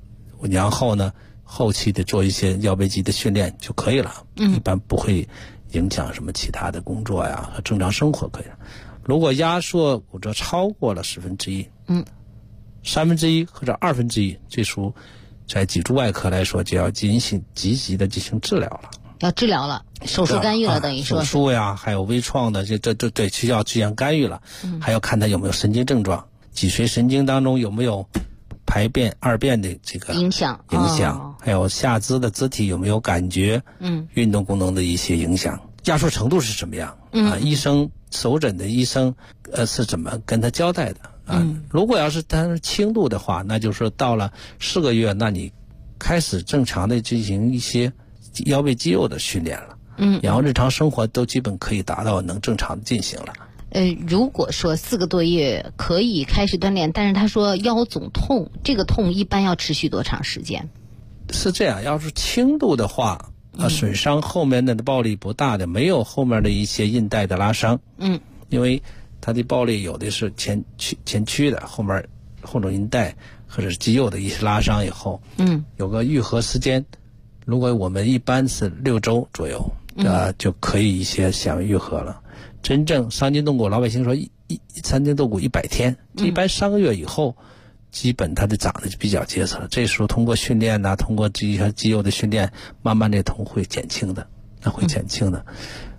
然后呢后期的做一些腰背肌的训练就可以了，一般不会影响什么其他的工作呀和正常生活可以。如果压缩骨折超过了1/10， 1/3或者1/2，这时候在脊柱外科来说就要积极的进行治疗了。 要治疗了，手术干预了，等于说手术呀，还有微创的，这对需要进行干预了。还要看他有没有神经症状，脊髓神经当中有没有排便二便的这个影响，还有下肢的肢体有没有感觉，运动功能的一些影响，压缩程度是什么样医生手诊的医生是怎么跟他交代的如果要是他是轻度的话，那就是说到了4个月，那你开始正常的进行一些腰背肌肉的训练了，然后日常生活都基本可以达到能正常的进行了。 如果说4个多月可以开始锻炼，但是他说腰总痛，这个痛一般要持续多长时间？ 是这样，要是轻度的话，损伤后面的暴力不大的，没有后面的一些韧带的拉伤，因为它的暴力有的是前屈的，后面后种韧带或者是肌肉的一些拉伤以后，有个愈合时间，如果我们一般是6周左右，就可以一些想愈合了。真正伤筋动骨，老百姓说伤筋动骨100天，一般3个月以后，基本它就长得就比较结实了。这时候通过训练呐，通过这些肌肉的训练，慢慢这痛会减轻的，会减轻的。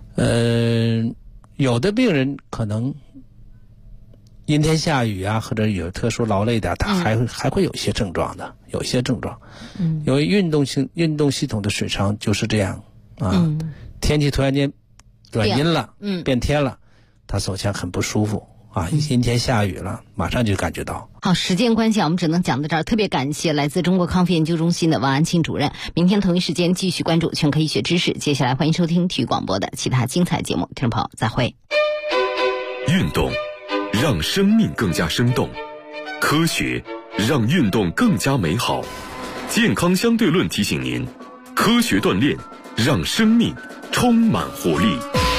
有的病人可能阴天下雨啊，或者有特殊劳累的，他还会有一些症状的，有一些症状。因为运动系统的损伤就是这样天气突然间转阴了，变天了，他首先很不舒服阴天下雨了，马上就感觉到。 好，时间关系我们只能讲到这儿。特别感谢来自中国康复研究中心的王安庆主任。明天同一时间继续关注全科医学知识。接下来欢迎收听体育广播的其他精彩节目，听众朋友再会。 运动让生命更加生动，科学让运动更加美好。健康相对论提醒您，科学锻炼让生命充满活力。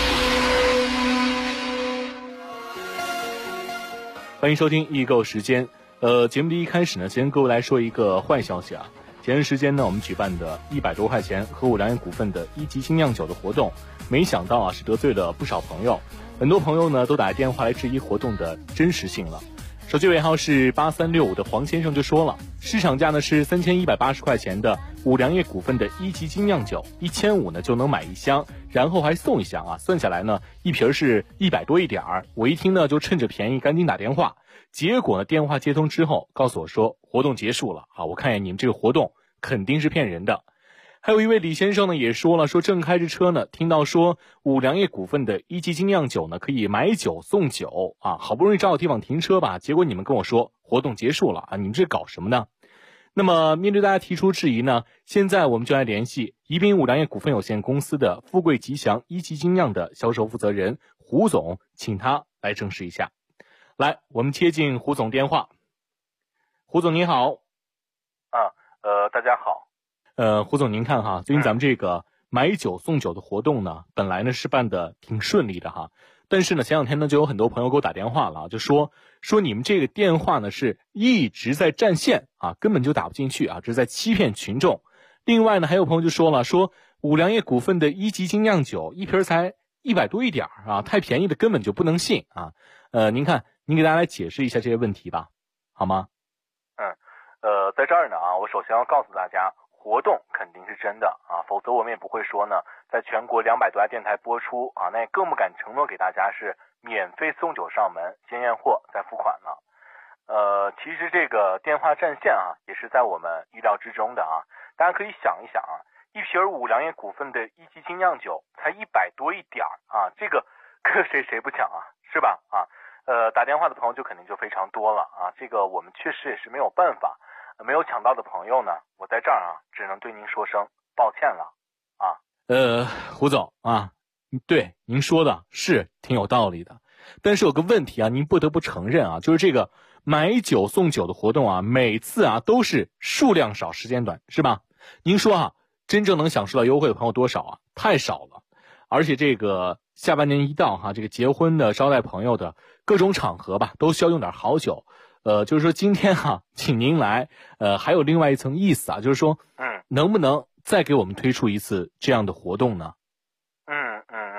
欢迎收听易购时间。节目的一开始呢，先跟各位来说一个坏消息啊。前段时间呢，我们举办的100多块钱和五粮液股份的1级精酿酒的活动，没想到是得罪了不少朋友。很多朋友呢都打电话来质疑活动的真实性了。手机尾号是8365的黄先生就说了，市场价呢是3180块钱的五粮液股份的1级精酿酒，1500呢就能买1箱，然后还送1箱算下来呢一瓶是100多一点儿。我一听呢就趁着便宜赶紧打电话，结果呢电话接通之后告诉我说活动结束了我看见你们这个活动肯定是骗人的。还有一位李先生呢也说了，说正开着车呢，听到说五粮液股份的1级精酿酒呢可以买酒送酒好不容易找到地方停车吧，结果你们跟我说活动结束了你们这搞什么呢？那么面对大家提出质疑呢，现在我们就来联系宜宾五粮液股份有限公司的富贵吉祥1级精酿的销售负责人胡总，请他来证实一下。来，我们接进胡总电话。胡总您好。 大家好。 胡总您看最近咱们这个买酒送酒的活动呢，本来呢是办的挺顺利的但是呢前两天呢就有很多朋友给我打电话了，就说你们这个电话呢是一直在占线根本就打不进去这是在欺骗群众。另外呢还有朋友就说了，说五粮液股份的1级精酿酒一瓶才100多一点太便宜的根本就不能信您看您给大家来解释一下这些问题吧，好吗？ 在这儿呢我首先要告诉大家，活动肯定是真的否则我们也不会说呢在全国200多家电台播出那也更不敢承诺给大家是免费送酒上门，先验货再付款了。其实这个电话占线也是在我们预料之中的大家可以想一想一瓶五粮液股份的1级精酿酒才100多一点这个谁不抢是吧打电话的朋友就肯定就非常多了这个我们确实也是没有办法。没有抢到的朋友呢，我在这儿只能对您说声抱歉了胡总对您说的是挺有道理的，但是有个问题您不得不承认就是这个买酒送酒的活动每次都是数量少时间短是吧？您说真正能享受到优惠的朋友多少太少了。而且这个下半年一到这个结婚的招待朋友的各种场合吧都需要用点好酒。就是说今天请您来还有另外一层意思就是说能不能再给我们推出一次这样的活动呢？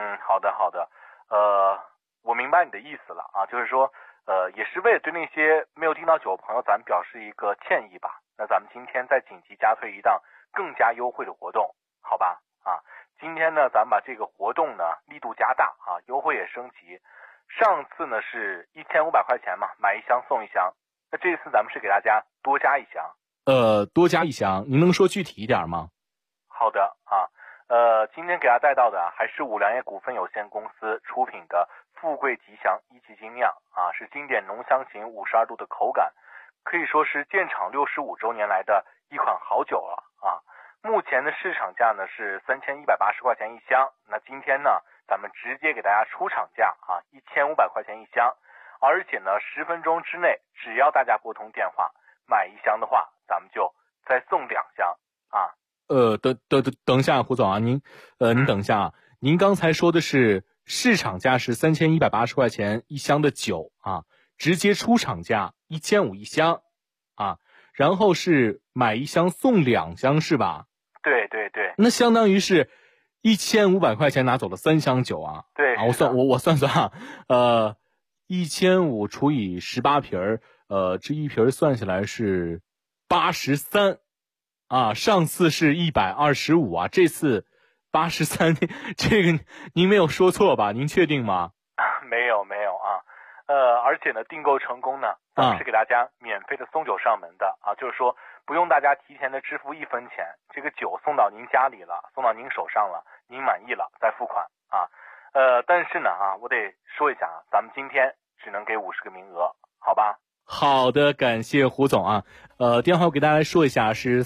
白你的意思了啊，就是说也是为了对那些没有订到酒的朋友咱们表示一个歉意吧。那咱们今天再紧急加推一档更加优惠的活动，好吧？啊，今天呢咱们把这个活动呢力度加大啊，优惠也升级。上次呢是1500块钱嘛，买一箱送一箱，那这次咱们是给大家多加一箱。 多加一箱，您能说具体一点吗？ 好的啊，今天给大家带到的还是五粮液股份有限公司出品的富贵吉祥一级精酿啊，是经典浓香型52度的口感，可以说是建厂65周年来的一款好酒了啊。目前的市场价呢是3180块钱一箱，那今天呢咱们直接给大家出厂价啊，1500块钱一箱，而且呢10分钟之内，只要大家拨通电话买一箱的话，咱们就再送2箱啊。 等一下，胡总啊，您等一下啊，您刚才说的是市场价是3180块钱一箱的酒啊，直接出厂价1500一箱啊，然后是买一箱送2箱是吧？ 对对对， 那相当于是1500块钱拿走了3箱酒啊。 对啊，我算算啊，1500除以18瓶这一瓶算下来是83啊，上次是125啊，这次83，这个您没有说错吧？您确定吗？ 没有啊，而且呢，订购成功呢，咱们是给大家免费的送酒上门的啊，就是说不用大家提前的支付1分钱，这个酒送到您家里了，送到您手上了，您满意了再付款啊。但是呢啊，我得说一下啊，咱们今天只能给50个名额，好吧？ 好的，感谢胡总啊。电话我给大家来说一下，是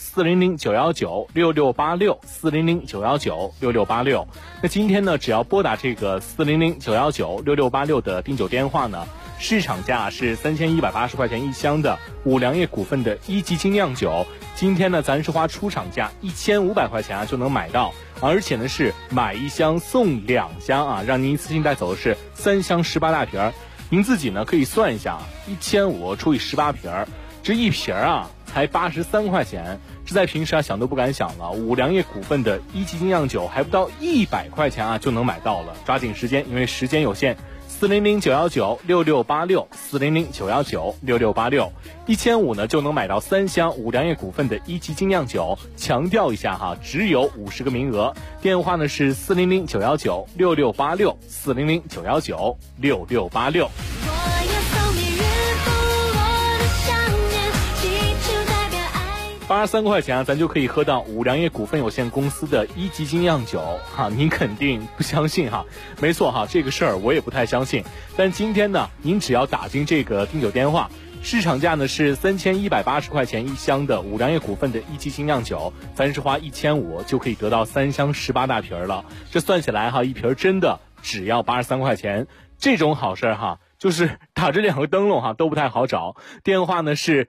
400-919-6686，400-919-6686。那今天呢，只要拨打这个400-919-6686的订酒电话呢，市场价是3180块钱一箱的五粮液股份的一级精酿酒，今天呢，咱是花出厂价1500块钱啊就能买到，而且呢是买一箱送2箱啊，让您一次性带走的是3箱18大瓶。您自己呢可以算一下，1500除以18瓶，这一瓶啊才83块钱，这在平时啊想都不敢想了。五粮液股份的一级精酿酒还不到100块钱啊就能买到了，抓紧时间，因为时间有限。400-919-6686，400-919-6686，1500呢就能买到3箱五粮液股份的一级精酿酒。强调一下哈，只有50个名额。电话呢是400-919-6686，400-919-6686。83块钱啊，咱就可以喝到五粮液股份有限公司的一级精酿酒哈，您肯定不相信哈？没错哈，这个事儿我也不太相信。但今天呢，您只要打进这个订酒电话，市场价呢是3180块钱一箱的五粮液股份的一级精酿酒，咱是花1500就可以得到3箱18大瓶了。这算起来哈，一瓶真的只要83块钱，这种好事哈。就是打这2个灯笼哈都不太好找，电话呢是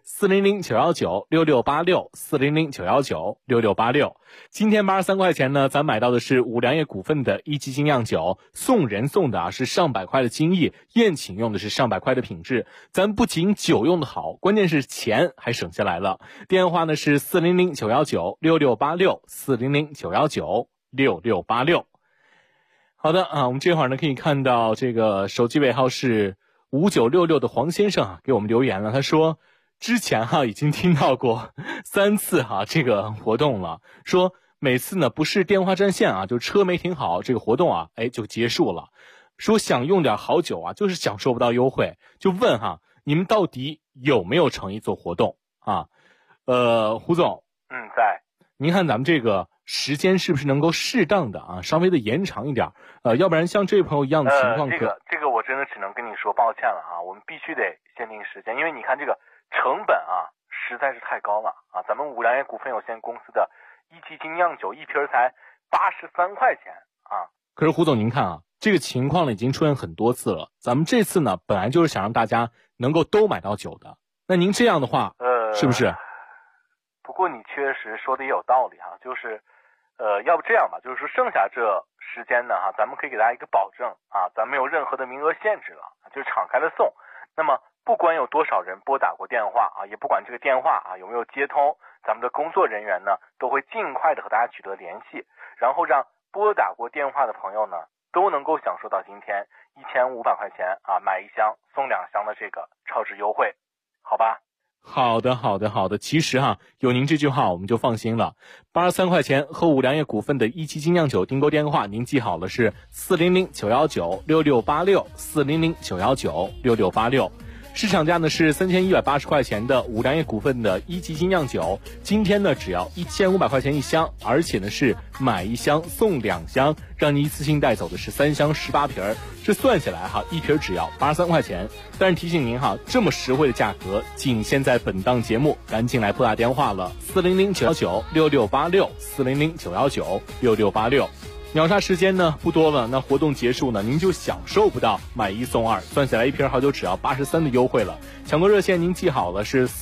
400-919-6686，400-919-6686。今天83块钱呢，咱买到的是五粮液股份的一级精酿酒，送人送的啊是上百块的精益，宴请用的是上百块的品质。咱不仅酒用的好，关键是钱还省下来了。电话呢是400-919-6686，400-919-6686。好的啊，我们这会儿呢可以看到这个手机尾号是5966的黄先生啊给我们留言了，他说之前已经听到过3次这个活动了，说每次呢不是电话占线就车没停好，这个活动就结束了，说想用点好酒就是享受不到优惠，就问你们到底有没有诚意做活动啊？胡总， 在。 您看咱们这个时间是不是能够适当的稍微的延长一点？要不然像这位朋友一样的情况， 这个我真的只能跟你说抱歉了我们必须得限定时间，因为你看这个成本实在是太高了咱们五粮液股份有限公司的一级精酿酒一瓶才83块钱可是胡总您看这个情况呢已经出现很多次了，咱们这次呢本来就是想让大家能够都买到酒的，那您这样的话是不是？ 不过你确实说的也有道理就是要不这样吧，就是说剩下这时间呢咱们可以给大家一个保证咱们没有任何的名额限制了，就是敞开的送。那么不管有多少人拨打过电话也不管这个电话有没有接通，咱们的工作人员呢都会尽快的和大家取得联系，然后让拨打过电话的朋友呢都能够享受到今天 1500块钱啊，买1箱送2箱的这个超值优惠，好吧？ 好的。其实有您这句话我们就放心了。83块钱喝五粮液股份的一期精酿酒订购电话，您记好了是400-919-6686，400-919-6686。市场价呢是3180块钱的五粮液股份的一级精酿酒，今天呢只要1500块钱1箱，而且呢是买1箱送2箱，让你一次性带走的是3箱18瓶，这算下来一瓶只要83块钱。但是提醒您这么实惠的价格仅限在本档节目，赶紧来拨打电话了，400-919-6686，400-919-6686。秒杀时间呢不多了，那活动结束呢，您就享受不到买1送2，算下来一瓶好酒只要83的优惠了。抢购热线您记好了是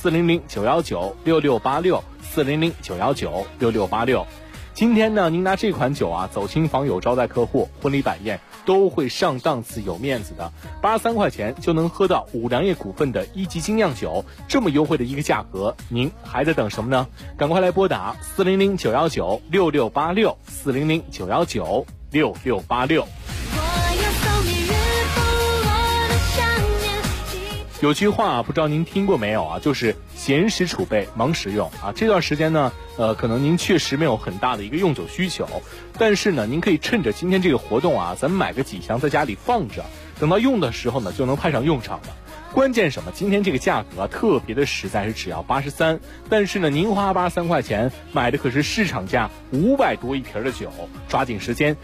400-919-6686，400-919-6686。今天呢，您拿这款酒走亲访友、招待客户、婚礼摆宴都会上档次、有面子的。83块钱就能喝到五粮液股份的一级精酿酒，这么优惠的一个价格，您还在等什么呢？赶快来拨打400-919-6686，400-919-6686。有句话不知道您听过没有就是闲时储备，忙时用这段时间呢，可能您确实没有很大的一个用酒需求，但是呢，您可以趁着今天这个活动咱们买个几箱在家里放着，等到用的时候呢，就能派上用场了。关键什么？今天这个价格特别的实在，是只要83，但是呢，您花83块钱买的可是市场价500多一瓶的酒，抓紧时间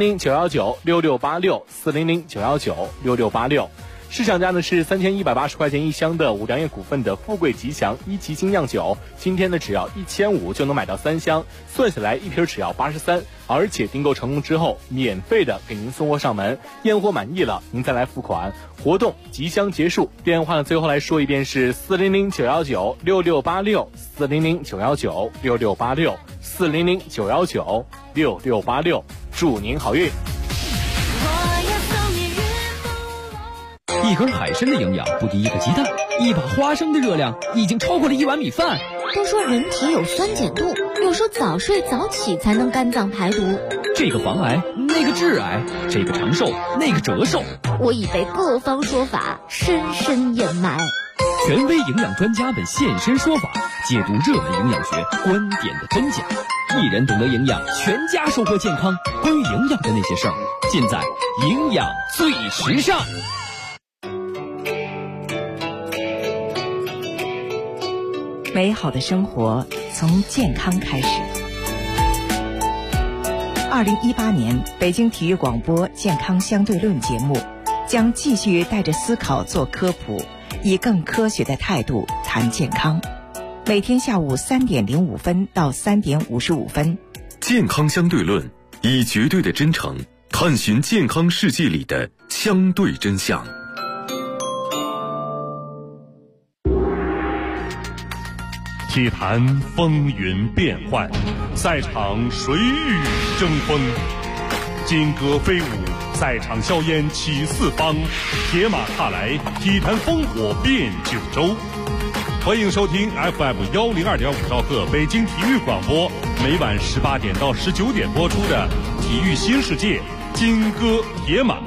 ，400-919-6686，400-919-6686。市场价呢是3180块钱1箱的五粮液股份的富贵吉祥一级精酿酒，今天呢只要1500就能买到3箱，算下来一瓶只要83，而且订购成功之后免费的给您送货上门，验货满意了您再来付款。活动即将结束，电话呢最后来说一遍是400-919-6686，400-919-6686，400-919-6686，祝您好运。 一盒海参的营养不敌一个鸡蛋，一把花生的热量已经超过了1碗米饭。 都说人体有酸碱度，有说早睡早起才能肝脏排毒， 这个防癌，那个致癌，这个长寿，那个折寿。 我已被各方说法深深掩埋。 权威营养专家们现身说法，解读热门营养学观点的真假。一人懂得营养，全家收获健康。关于营养的那些事儿，尽在营养最时尚。 美好的生活从健康开始。2018年北京体育广播健康相对论节目将继续带着思考做科普，以更科学的态度谈健康。每天下午3点05分到3点55分。 健康相对论，以绝对的真诚探寻健康世界里的相对真相。 体坛风云变幻，赛场谁与争锋？金戈飞舞，赛场硝烟起四方，铁马踏来，体坛烽火遍九州。欢迎收听 FM102.5兆赫北京体育广播，每晚18点到19点播出的《体育新世界》金戈铁马。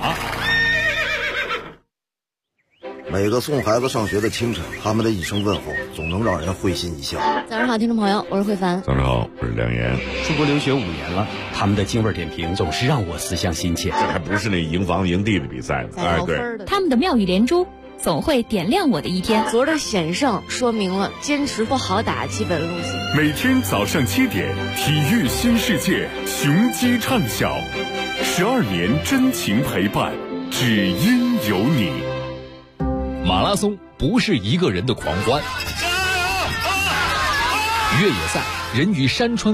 每个送孩子上学的清晨，他们的一声问候总能让人会心一笑。 早上好，听众朋友，我是慧凡。 早上好，我是梁岩。 出国留学5年了，他们的京味点评总是让我思乡心切。 这还不是那赢房赢地的比赛呢，对。 他们的妙语连珠总会点亮我的一天。 昨儿的险胜说明了坚持不好打基本路线。 每天早上7点，体育新世界，雄鸡唱晓，12年真情陪伴，只因有你。 马拉松不是一个人的狂欢，越野赛人与山川